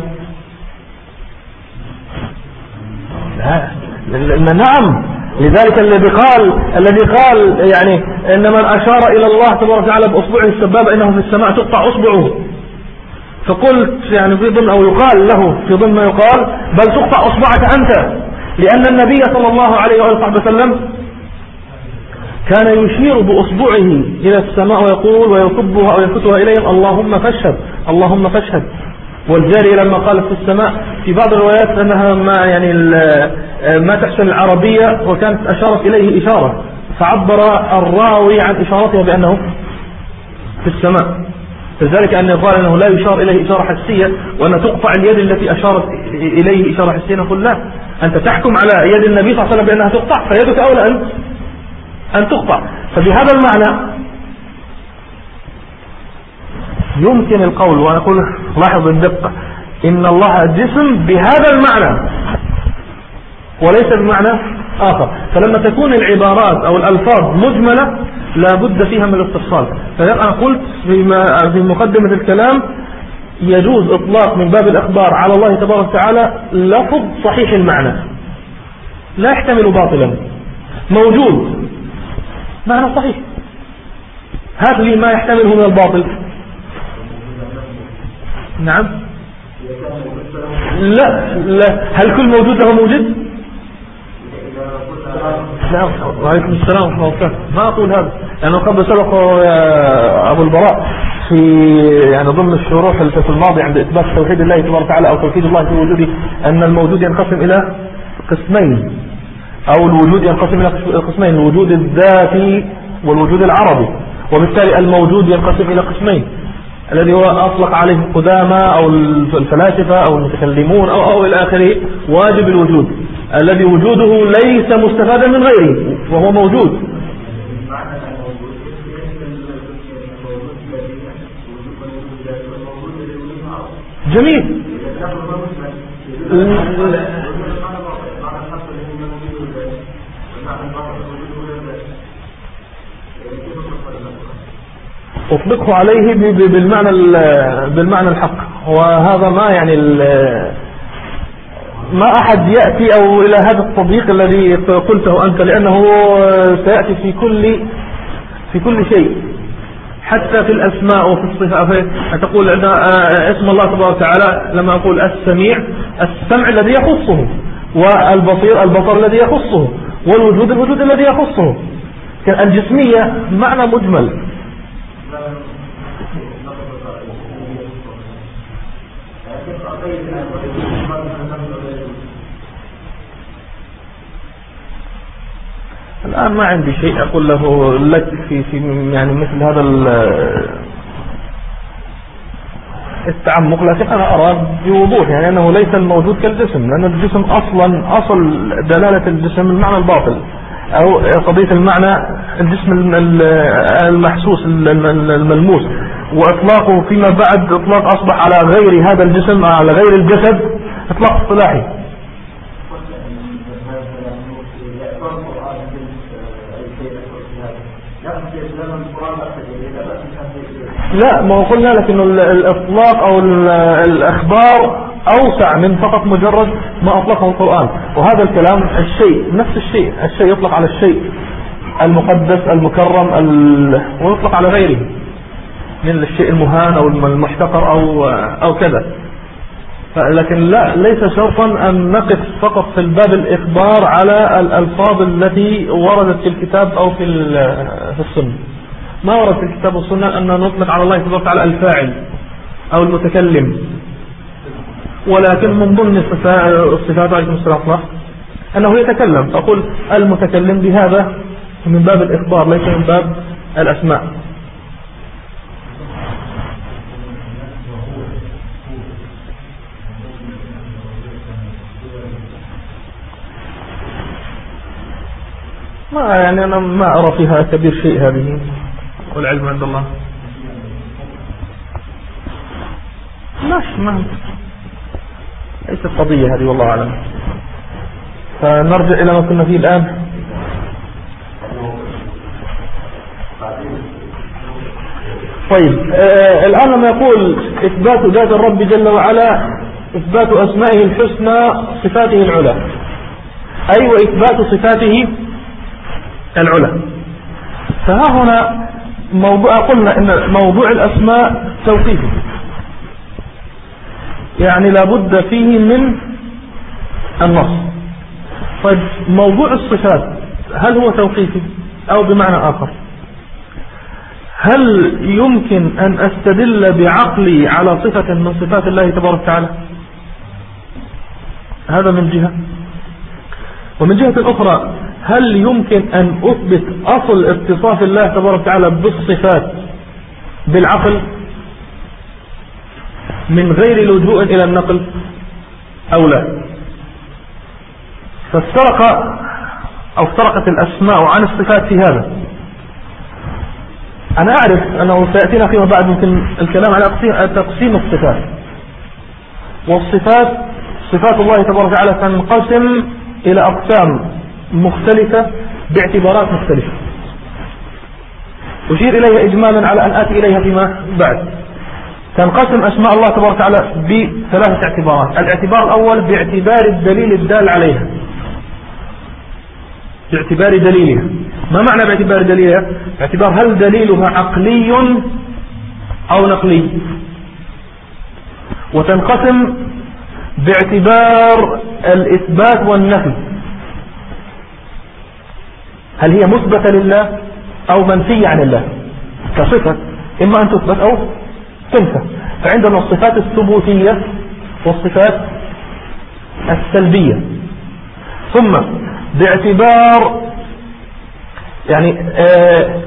S1: لا، نعم. لذلك الذي قال الذي قال يعني إن من أشار إلى الله تبارك وتعالى بأصبعه السبابة إنه في السماء تقطع أصبعه. فقلت يعني في ضمن أو يقال له في ضمن ما يقال بل تقطع أصبعك أنت، لأن النبي صلى الله عليه وآله وسلم كان يشير بأصبعه إلى السماء ويقول ويصبها وينفتها إليهم اللهم فاشهد اللهم فاشهد. والجارية لما قالت في السماء في بعض الروايات أنها ما يعني ما تحسن العربية وكانت أشارت إليه إشارة، فعبر الراوي عن إشارتها بأنه في السماء. لذلك أن يقال أنه لا يشار إليه إشارة حسية، وأن تقطع اليد التي أشارت إليه إشارة حسية. نقول لا، أنت تحكم على يد النبي صلى الله عليه وسلم بأنها تقطع، فيدك أولى أن أن تقطع. فبهذا المعنى يمكن القول، وأنا أقول لاحظ الدقة، إن الله جسم بهذا المعنى وليس بمعنى آخر. فلما تكون العبارات أو الألفاظ مجملة لا بد فيها من الاستفصال. فأنا قلت في مقدمة الكلام يجوز إطلاق من باب الأخبار على الله تبارك وتعالى لفظ صحيح المعنى لا يحتمل باطلا، موجود معنى صحيح، هات لي ما يحتمله من الباطل. نعم، لا لا، هل كل موجود له موجود؟ نعم، وعليكم السلام ورحمة الله وبركاته. ما أقول هذا لأنه قد سبق أبو البراء في يعني ضمن الشروح في الماضي عند إثبات توحيد الله تبارك وتعالى أو توحيد الله في وجوده أن الموجود ينقسم إلى قسمين، أو الوجود ينقسم إلى قسمين، الوجود الذاتي والوجود العربي. وبالتالي الموجود ينقسم إلى قسمين، الذي هو أطلق عليه القدامى أو الفلاسفة أو المتكلمون أو أو إلى آخره واجب الوجود الذي وجوده ليس مستفادا من غيره وهو موجود. جميل. أطلقه عليه بالمعنى بالمعنى الحق، وهذا ما يعني ما أحد يأتي أو إلى هذا التطبيق الذي قلته أنت، لأنه سيأتي في كل في كل شيء. حتى في الأسماء وفي الصفات. تقول أن اسم الله تبارك وتعالى لما أقول السميع، السمع الذي يخصه، والبصير البصر الذي يخصه، والوجود الوجود الذي يخصه. الجسمية معنى مجمل. الآن ما عندي شيء أقول له لك في في يعني مثل هذا التعمق، لكن أنا أرى بوضوح يعني أنه ليس الموجود كالجسم، لأن الجسم أصلا أصل دلالة الجسم المعنى الباطل، أو قضية المعنى الجسم المحسوس الملموس، وإطلاقه فيما بعد إطلاق أصبح على غير هذا الجسم، على غير الجسد، إطلاق اصطلاحي. لا، ما قلنا لك انه الاطلاق او الاخبار اوسع من فقط مجرد ما اطلقه القرآن، وهذا الكلام الشيء نفس الشيء، الشيء يطلق على الشيء المقدس المكرم ال... ويطلق على غيره من الشيء المهان او المحتقر او او كذا. لكن لا، ليس شرطا ان نقف فقط في الباب الاخبار على الالفاظ التي وردت في الكتاب او في في السنه. ما ورد في الكتاب والسنة أن نطلق على الله سبحانه وتعالى الفاعل أو المتكلم، ولكن من ضمن الصفات عليه الصلاة أنه يتكلم، فأقول المتكلم بهذا من باب الإخبار ليس من باب الأسماء. ما يعني أنا ما أرى فيها كبير شيء، هذه والعلم عند الله. ماشي، ما ليست قضية هذه والله أعلم. فنرجع إلى ما كنا فيه الآن. طيب آه الآن لما يقول إثبات ذات الرب جل وعلا، إثبات أسمائه الحسنى صفاته العلى، أي وإثبات صفاته العلى. فها هنا موضوع قلنا إن موضوع الأسماء توقيفي، يعني لابد فيه من النص. طيب موضوع الصفات هل هو توقيفي أو بمعنى آخر؟ هل يمكن أن أستدل بعقلي على صفة من صفات الله تبارك وتعالى؟ هذا من جهة. ومن جهة أخرى، هل يمكن أن أثبت أصل اتصاف الله تبارك وتعالى بالصفات بالعقل من غير لجوء إلى النقل أو لا؟ فافترق أو افترقت الأسماء عن الصفات في هذا. أنا أعرف أنه سيأتينا فيما بعد ممكن الكلام على تقسيم الصفات، والصفات صفات الله تبارك وتعالى تنقسم إلى أقسام مختلفة باعتبارات مختلفة، أشير إليها إجمالا على أن آتي إليها فيما بعد. تنقسم أسماء الله تبارك وتعالى بثلاثة اعتبارات. الاعتبار الأول باعتبار الدليل الدال عليها، باعتبار دليلها. ما معنى باعتبار دليلها؟ باعتبار هل دليلها عقلي أو نقلي. وتنقسم باعتبار الإثبات والنفي، هل هي مثبتة لله أو منفية عن الله كصفة، إما أن تثبت أو تنفى. فعندنا الصفات الثبوتية والصفات السلبية. ثم باعتبار يعني آه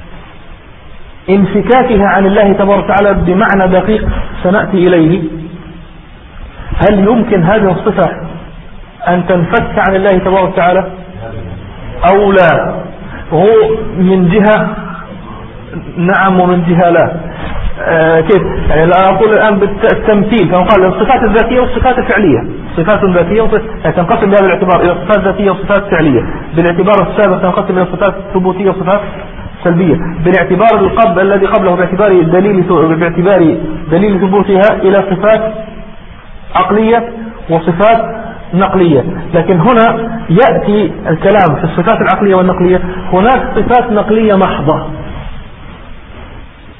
S1: انفكاكها عن الله تبارك وتعالى بمعنى دقيق سنأتي إليه، هل يمكن هذه الصفة أن تنفك عن الله تبارك وتعالى أو لا؟ وهو من جهة نعم ومن جهة لا. آه كيف؟ يعني لا أقول الآن بالتمثيل، فنقال الصفات الذاتية والصفات الفعلية. صفات ذاتية يعني تنقسم بهذا الاعتبار إلى صفات ذاتية وصفات فعلية. بالاعتبار السابق تنقسم إلى صفات ثبوتية وصفات سلبية. بالاعتبار القبل الذي قبله باعتبار دليل باعتبار دليل ثبوتها إلى صفات عقلية وصفات نقلية. لكن هنا يأتي الكلام في الصفات العقلية والنقلية، هناك صفات نقلية محضة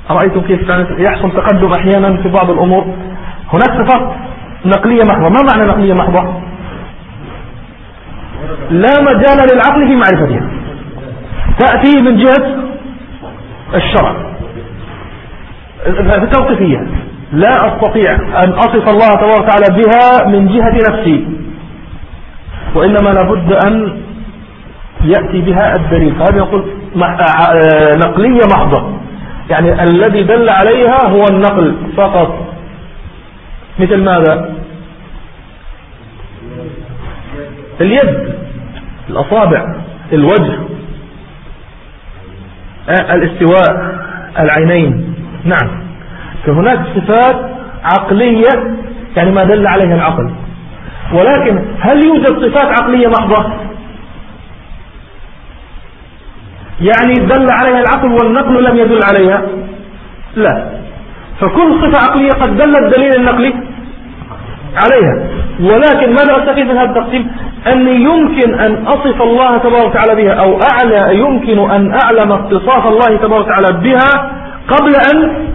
S1: أرأيتم كيف يحصل تقدم أحيانا في بعض الأمور. هناك صفات نقلية محضة. ما معنى نقلية محضة؟ لا مجال للعقل في معرفتها، تأتي من جهة الشرع التوقيفية. لا أستطيع أن أصف الله تبارك وتعالى بها من جهة نفسي، وإنما لابد أن يأتي بها الدليل. فهذا يقول نقلية محضة، يعني الذي دل عليها هو النقل فقط. مثل ماذا؟ اليد، الأصابع، الوجه، الاستواء، العينين. نعم، فهناك صفات عقلية يعني ما دل عليها العقل. ولكن هل يوجد صفات عقلية محضة يعني دل عليها العقل والنقل لم يدل عليها؟ لا. فكل صفة عقلية قد دل الدليل النقلي عليها. ولكن ماذا أستفيد من هذا التقسيم؟ أن يمكن أن أصف الله تبارك وتعالى بها، أو أعلى يمكن أن أعلم اتصاف الله تبارك وتعالى بها قبل أن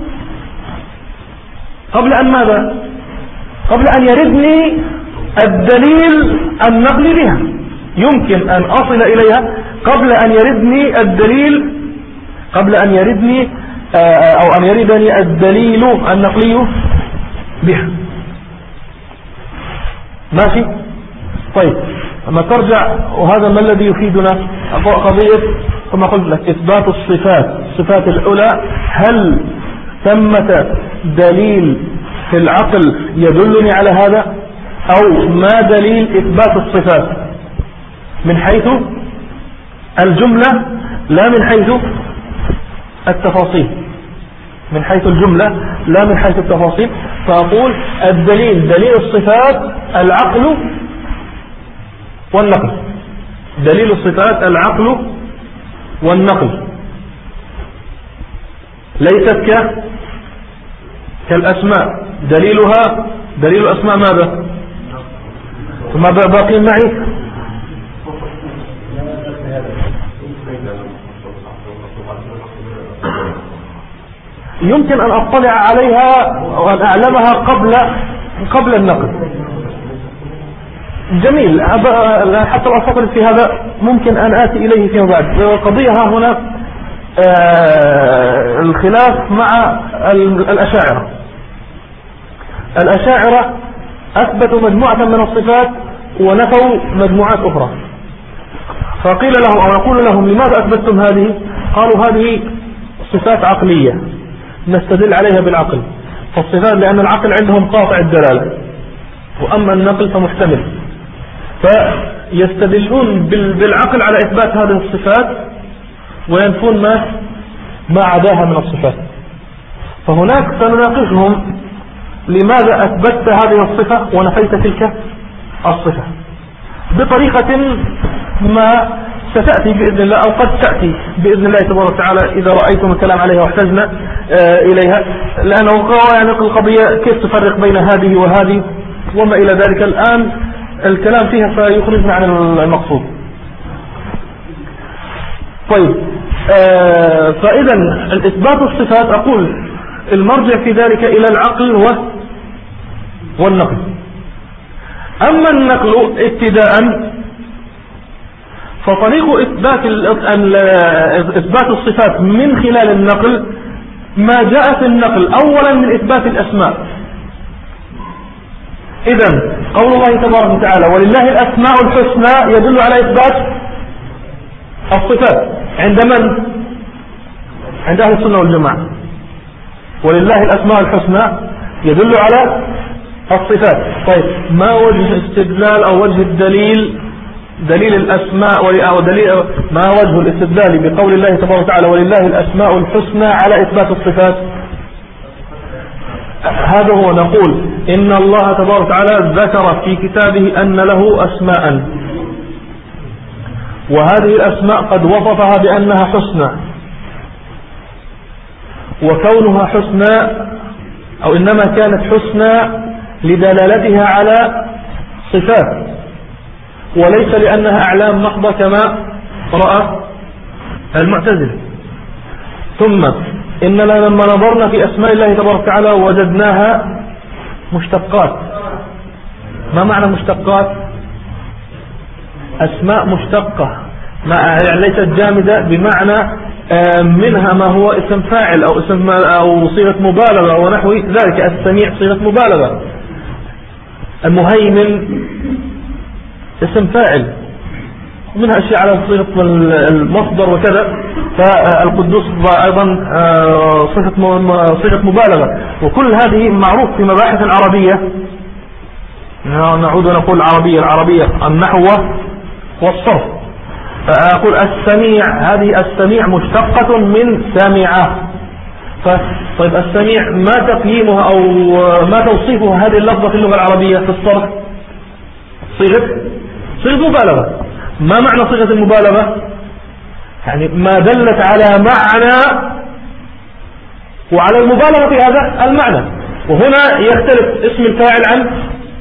S1: قبل أن ماذا؟ قبل أن يردني الدليل النقلي بها. يمكن أن أصل إليها قبل أن يردني الدليل قبل أن يردني أو أن يردني الدليل النقلي بها. ماشي؟ طيب، أما ترجع، وهذا ما الذي يفيدنا قضية كما قلت لك إثبات الصفات الصفات الأولى. هل ثمة دليل في العقل يدلني على هذا، أو ما دليل إثبات الصفات من حيث الجملة لا من حيث التفاصيل، من حيث الجملة لا من حيث التفاصيل. فأقول الدليل دليل الصفات العقل والنقل. دليل الصفات العقل والنقل، ليست ك كالأسماء. دليلها دليل الأسماء ماذا؟ ثم باقين معي. يمكن أن أطلع عليها وأن أعلمها قبل قبل النقل. جميل، حتى لو أفضل في هذا ممكن أن آتي إليه فيما بعد. القضية ها هنا آه الخلاف مع الأشاعرة. الأشاعرة أثبتوا مجموعة من الصفات ونفوا مجموعات أخرى. فقيل لهم أو نقول لهم لماذا أثبتتم هذه؟ قالوا هذه صفات عقلية نستدل عليها بالعقل. فالصفات لأن العقل عندهم قاطع الدلالة، وأما النقل فمحتمل، فيستدلون بالعقل على إثبات هذه الصفات وينفون ما ما عداها من الصفات. فهناك سنناقشهم لماذا أثبتت هذه الصفة ونفيت تلك الصفة بطريقة ما ستأتي بإذن الله، أو قد تأتي بإذن الله تبارك وتعالى إذا رأيتم الكلام عليها واحتجنا آه إليها. لأنه يعني القضية كيف تفرق بين هذه وهذه وما إلى ذلك. الآن الكلام فيها فيخرجنا عن المقصود. طيب، آه فإذا الإثبات الصفات أقول المرجع في ذلك إلى العقل والنقل. أما النقل ابتداء فطريق إثبات إثبات الصفات من خلال النقل ما جاء في النقل أولا من إثبات الأسماء. إذن قول الله تبارك وتعالى ولله الأسماء الحسنى يدل على إثبات الصفات عند من؟ عند أهل السنة والجماعة. ولله الأسماء الحسنى يدل على الصفات. طيب، ما وجه استدلال أو وجه الدليل دليل الأسماء أو دليل ما وجه الاستدلال بقول الله تبارك وتعالى ولله الأسماء الحسنى على إثبات الصفات؟ هذا هو نقول إن الله تبارك وتعالى ذكر في كتابه أن له أسماء، وهذه الأسماء قد وصفها بأنها حسنى، وكونها حسنى أو إنما كانت حسنى لدلالتها على صفات وليس لأنها أعلام محضة كما رأى المعتزلة. ثم إننا لما نظرنا في أسماء الله تبارك وتعالى وجدناها مشتقات. ما معنى مشتقات؟ أسماء مشتقة، ما يعني ليست جامدة، بمعنى منها ما هو اسم فاعل أو اسم أو صيغة مبالغة أو نحو ذلك. السميع صيغة مبالغة، المهيمن اسم فاعل، ومنها أشياء على صيغة المصدر وكذا. فالقدوس أيضا صيغة مبالغة. وكل هذه معروف في مباحث العربية. نعود ونقول العربية العربية النحو والصرف. فأقول السميع، هذه السميع مشتقة من سمعة. طيب السميع ما تقييمها أو ما توصيفها هذه اللفظة في اللغة العربية في الصرف؟ صيغة صيغة مبالغة. ما معنى صيغة المبالغة؟ يعني ما دلت على معنى وعلى المبالغة في هذا المعنى. وهنا يختلف اسم الفاعل عن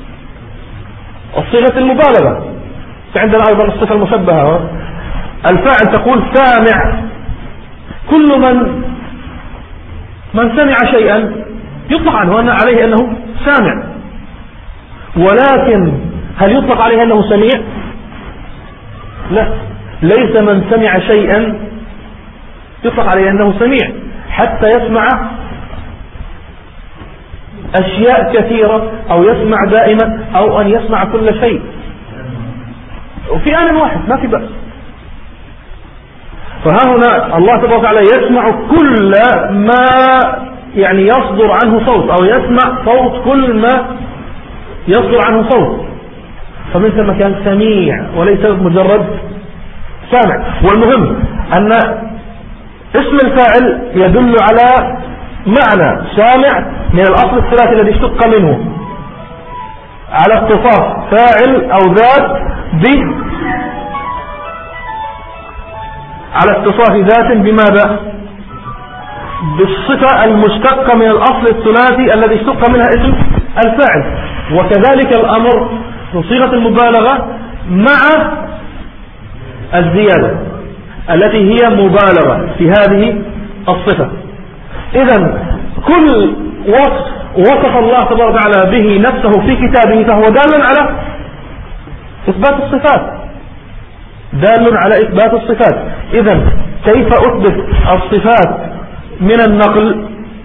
S1: صيغة المبالغة. فعندنا أيضا الصفة المشبهة. الفاعل تقول سامع، كل من من سمع شيئا يطلق عنه أن عليه أنه سامع. ولكن هل يطلق عليه أنه سميع؟ لا، ليس من سمع شيئا يطلق عليه أنه سميع حتى يسمع أشياء كثيرة، أو يسمع دائما، أو أن يسمع كل شيء وفي آن واحد، ما في بأس. فها هنا الله تبارك وتعالى يسمع كل ما يعني يصدر عنه صوت، أو يسمع صوت كل ما يصدر عنه صوت. فمن ثم كان سميع وليس مجرد سامع. والمهم أن اسم الفاعل يدل على معنى سامع من الأصل الثلاثي الذي اشتق منه، على اتصاف فاعل أو ذات ب على اتصاف ذات بماذا؟ بالصفة المشتقة من الأصل الثلاثي الذي اشتق منها اسم الفاعل. وكذلك الأمر في صيغة المبالغة مع الزيادة التي هي مبالغة في هذه الصفة. إذن كل وصف وصف الله تبارك وتعالى به نفسه في كتابه فهو دال على إثبات الصفات، دال على إثبات الصفات. إذن كيف أثبت الصفات من النقل؟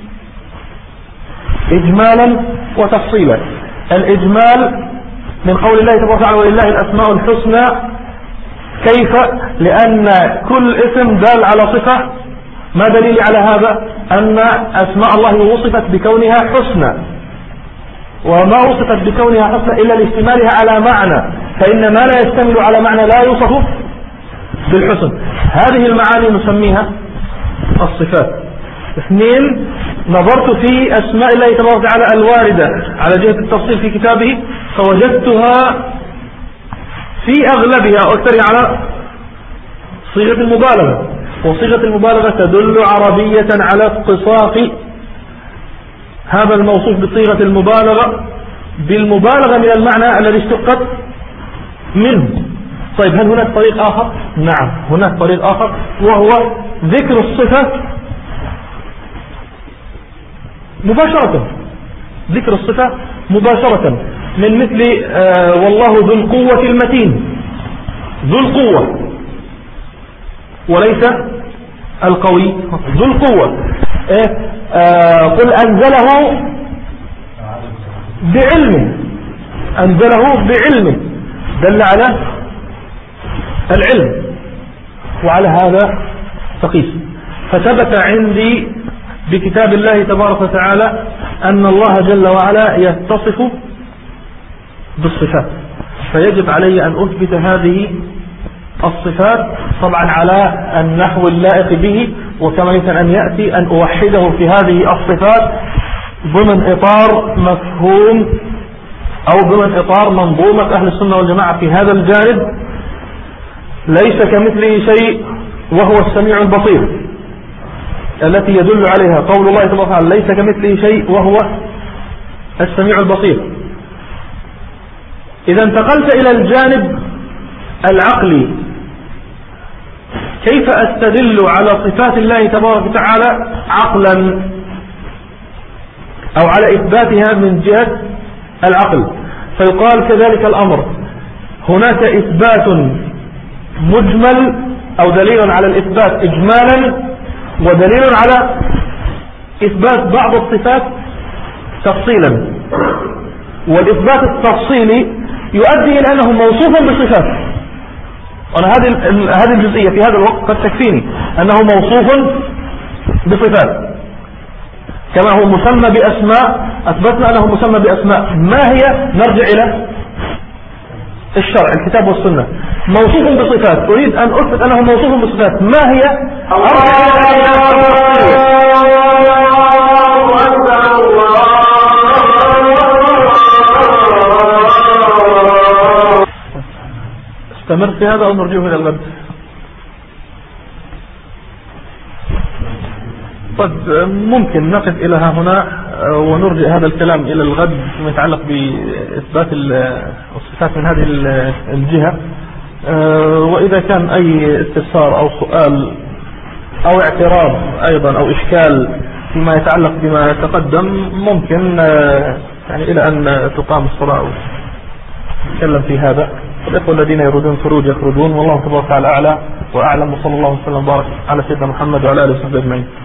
S1: إجمالا وتفصيلا. الإجمال من قول الله تبارك وتعالى ولله الأسماء الحسنى. كيف؟ لأن كل اسم دال على صفة. ما دليل على هذا؟ أن أسماء الله وصفت بكونها حسنى، وما وصفت بكونها حسنى إلا لاشتمالها على معنى، فإن ما لا يشتمل على معنى لا يوصف بالحسن. هذه المعاني نسميها الصفات. اثنين، نظرت في أسماء الله تبارك وتعالى الواردة على جهة التفصيل في كتابه فوجدتها في أغلبها أكثر على صيغة المبالغة. وصيغة المبالغة تدل عربية على اتصاف هذا الموصوف بصيغة المبالغة بالمبالغة من المعنى الذي اشتقت منه. طيب هل هناك طريق آخر؟ نعم هناك طريق آخر، وهو ذكر الصفة مباشرة. ذكر الصفة مباشرة من مثل آه والله ذو القوة المتين. ذو القوة وليس القوي، ذو القوة. إيه؟ آه قل أنزله بعلمه، أنزله بعلمه دل على العلم، وعلى هذا تقيس. فثبت عندي بكتاب الله تبارك وتعالى أن الله جل وعلا يتصف بالصفات، فيجب علي أن أثبت هذه الصفات طبعا على النحو اللائق به. وكما يمكن أن يأتي أن أوحده في هذه الصفات ضمن إطار مفهوم أو ضمن إطار منظومة أهل السنة والجماعة في هذا الجانب. ليس كمثله شيء وهو السميع البصير التي يدل عليها قول الله تبارك وتعالى ليس كمثله شيء وهو السميع البصير. إذا انتقلت إلى الجانب العقلي كيف أستدل على صفات الله تبارك وتعالى عقلا أو على إثباتها من جهة العقل؟ فيقال كذلك الأمر، هناك إثبات مجمل أو دليل على الإثبات إجمالا، ودليل على إثبات بعض الصفات تفصيلا. والإثبات التفصيلي يؤدي إلى أنه موصوف بصفات، وأنا هذه هذه الجزئية في هذا الوقت قد تكفيني أنه موصوف بصفات، كما هو مسمى بأسماء أثبتنا أنه مسمى بأسماء. ما هي؟ نرجع إلى الشرع الكتاب والسنة. موصوف بصفات، أريد أن أثبت أنه موصوف بصفات، ما هي؟ استمر في هذا أو نرجعه إلى الغد؟ طيب ممكن نقف إلى هنا ونرجع هذا الكلام إلى الغد فيما يتعلق بإثبات الصفات من هذه الجهة. وإذا كان أي استفسار أو سؤال أو اعتراض أيضا أو إشكال فيما يتعلق بما تقدم، ممكن يعني إلى أن تقام الصلاة نتكلم في هذا. الإخوة الذين يريدون خروج يخرجون، والله تبارك وتعالى أعلى وأعلم، وصلى الله وسلم وبارك على سيدنا محمد وعلى آله وصحبه أجمعين.